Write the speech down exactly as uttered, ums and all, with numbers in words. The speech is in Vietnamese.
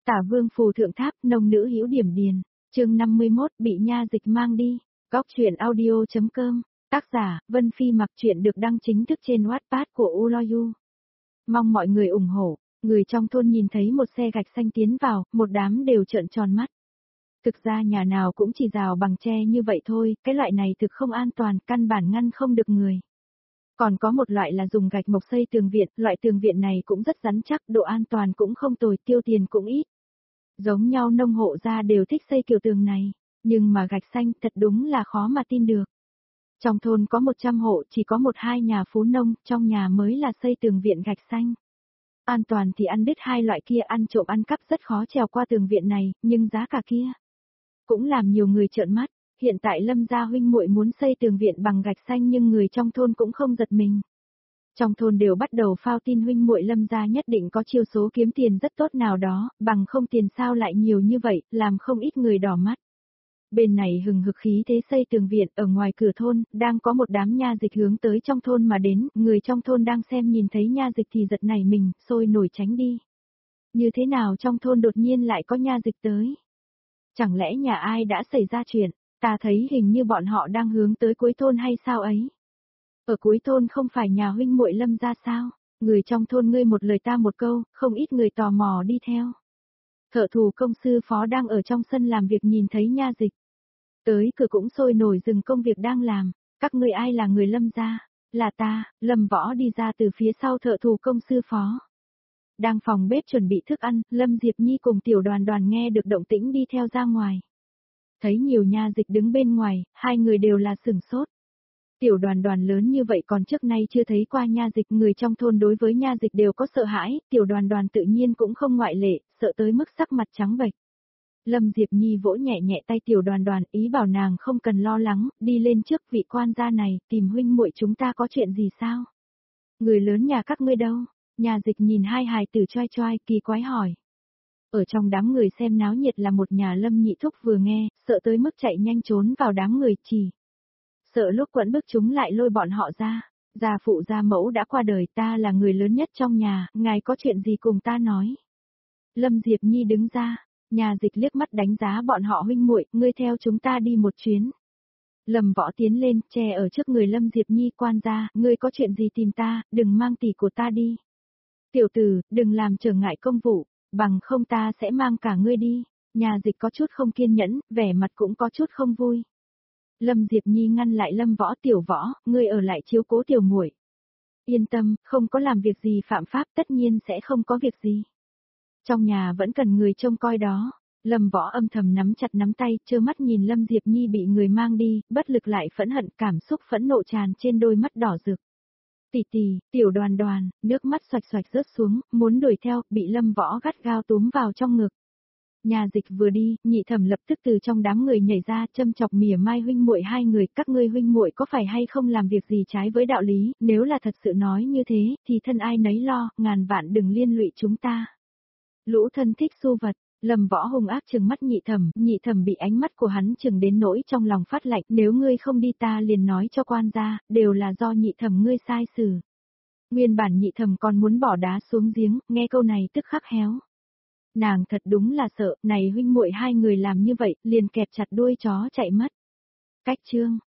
Tả Vương phù thượng tháp, nông nữ hữu điểm điền. Chương năm mươi mốt, bị nha dịch mang đi. Góc truyện audio chấm com. Tác giả, Vân Phi. Mặc truyện được đăng chính thức trên Wattpad của Uloyu. Mong mọi người ủng hộ. Người trong thôn nhìn thấy một xe gạch xanh tiến vào, một đám đều trợn tròn mắt. Thực ra nhà nào cũng chỉ rào bằng tre như vậy thôi, cái loại này thực không an toàn, căn bản ngăn không được người. Còn có một loại là dùng gạch mộc xây tường viện, loại tường viện này cũng rất rắn chắc, độ an toàn cũng không tồi, tiêu tiền cũng ít. Giống nhau nông hộ gia đều thích xây kiểu tường này, nhưng mà gạch xanh thật đúng là khó mà tin được. Trong thôn có một trăm hộ, chỉ có một hai nhà phú nông, trong nhà mới là xây tường viện gạch xanh. An toàn thì ăn đứt hai loại kia, ăn trộm ăn cắp rất khó trèo qua tường viện này, nhưng giá cả kia cũng làm nhiều người trợn mắt. Hiện tại Lâm gia huynh muội muốn xây tường viện bằng gạch xanh nhưng người trong thôn cũng không giật mình. Trong thôn đều bắt đầu phao tin huynh muội Lâm gia nhất định có chiêu số kiếm tiền rất tốt nào đó, bằng không tiền sao lại nhiều như vậy, làm không ít người đỏ mắt. Bên này hừng hực khí thế xây tường viện, ở ngoài cửa thôn, đang có một đám nha dịch hướng tới trong thôn mà đến, người trong thôn đang xem nhìn thấy nha dịch thì giật nảy mình, sôi nổi tránh đi. Như thế nào trong thôn đột nhiên lại có nha dịch tới? Chẳng lẽ nhà ai đã xảy ra chuyện? Ta thấy hình như bọn họ đang hướng tới cuối thôn hay sao ấy? Ở cuối thôn không phải nhà huynh muội Lâm gia sao? Người trong thôn ngươi một lời ta một câu, không ít người tò mò đi theo. Thợ thủ công sư phó đang ở trong sân làm việc nhìn thấy nha dịch. Tới cửa cũng sôi nổi dừng công việc đang làm. Các ngươi ai là người Lâm gia? Là ta. Lâm Võ đi ra từ phía sau thợ thủ công sư phó. Đang phòng bếp chuẩn bị thức ăn, Lâm Diệp Nhi cùng tiểu đoàn đoàn nghe được động tĩnh đi theo ra ngoài. Thấy nhiều nha dịch đứng bên ngoài, hai người đều là sửng sốt. Tiểu đoàn đoàn lớn như vậy còn trước nay chưa thấy qua nha dịch, người trong thôn đối với nha dịch đều có sợ hãi, tiểu đoàn đoàn tự nhiên cũng không ngoại lệ, sợ tới mức sắc mặt trắng bệch. Lâm Diệp Nhi vỗ nhẹ nhẹ tay tiểu đoàn đoàn, ý bảo nàng không cần lo lắng, đi lên trước vị quan gia này, tìm huynh muội chúng ta có chuyện gì sao? Người lớn nhà các ngươi đâu? Nha dịch nhìn hai hài tử choai choai, kỳ quái hỏi. Ở trong đám người xem náo nhiệt là một nhà Lâm nhị thúc vừa nghe, sợ tới mức chạy nhanh trốn vào đám người chỉ. Sợ lúc quẫn bức chúng lại lôi bọn họ ra. Gia phụ gia mẫu đã qua đời, ta là người lớn nhất trong nhà, ngài có chuyện gì cùng ta nói. Lâm Diệp Nhi đứng ra, nhà dịch liếc mắt đánh giá bọn họ huynh muội, ngươi theo chúng ta đi một chuyến. Lâm Võ tiến lên, che ở trước người Lâm Diệp Nhi, quan gia, ngươi có chuyện gì tìm ta, đừng mang tỷ của ta đi. Tiểu tử, đừng làm trở ngại công vụ, bằng không ta sẽ mang cả ngươi đi. Nhà dịch có chút không kiên nhẫn, vẻ mặt cũng có chút không vui. Lâm Diệp Nhi ngăn lại Lâm Võ, tiểu Võ, ngươi ở lại chiếu cố tiểu muội. Yên tâm, không có làm việc gì phạm pháp, tất nhiên sẽ không có việc gì. Trong nhà vẫn cần người trông coi đó. Lâm Võ âm thầm nắm chặt nắm tay, trơ mắt nhìn Lâm Diệp Nhi bị người mang đi, bất lực lại phẫn hận, cảm xúc phẫn nộ tràn trên đôi mắt đỏ rực. Tỷ tỷ, tiểu đoàn đoàn, nước mắt xoạch xoạch rớt xuống, muốn đuổi theo, bị Lâm Võ gắt gao túm vào trong ngực. Nhà dịch vừa đi, nhị thẩm lập tức từ trong đám người nhảy ra, châm chọc mỉa mai huynh muội hai người, các ngươi huynh muội có phải hay không làm việc gì trái với đạo lý, nếu là thật sự nói như thế, thì thân ai nấy lo, ngàn vạn đừng liên lụy chúng ta. Lũ thân thích xu vật. Lâm Võ hung ác trừng mắt nhị thẩm, nhị thẩm bị ánh mắt của hắn trừng đến nỗi trong lòng phát lạnh, nếu ngươi không đi ta liền nói cho quan gia, đều là do nhị thẩm ngươi sai xử. Nguyên bản nhị thẩm còn muốn bỏ đá xuống giếng, nghe câu này tức khắc héo. Nàng thật đúng là sợ, này huynh muội hai người làm như vậy, liền kẹp chặt đuôi chó chạy mất. Cách chương,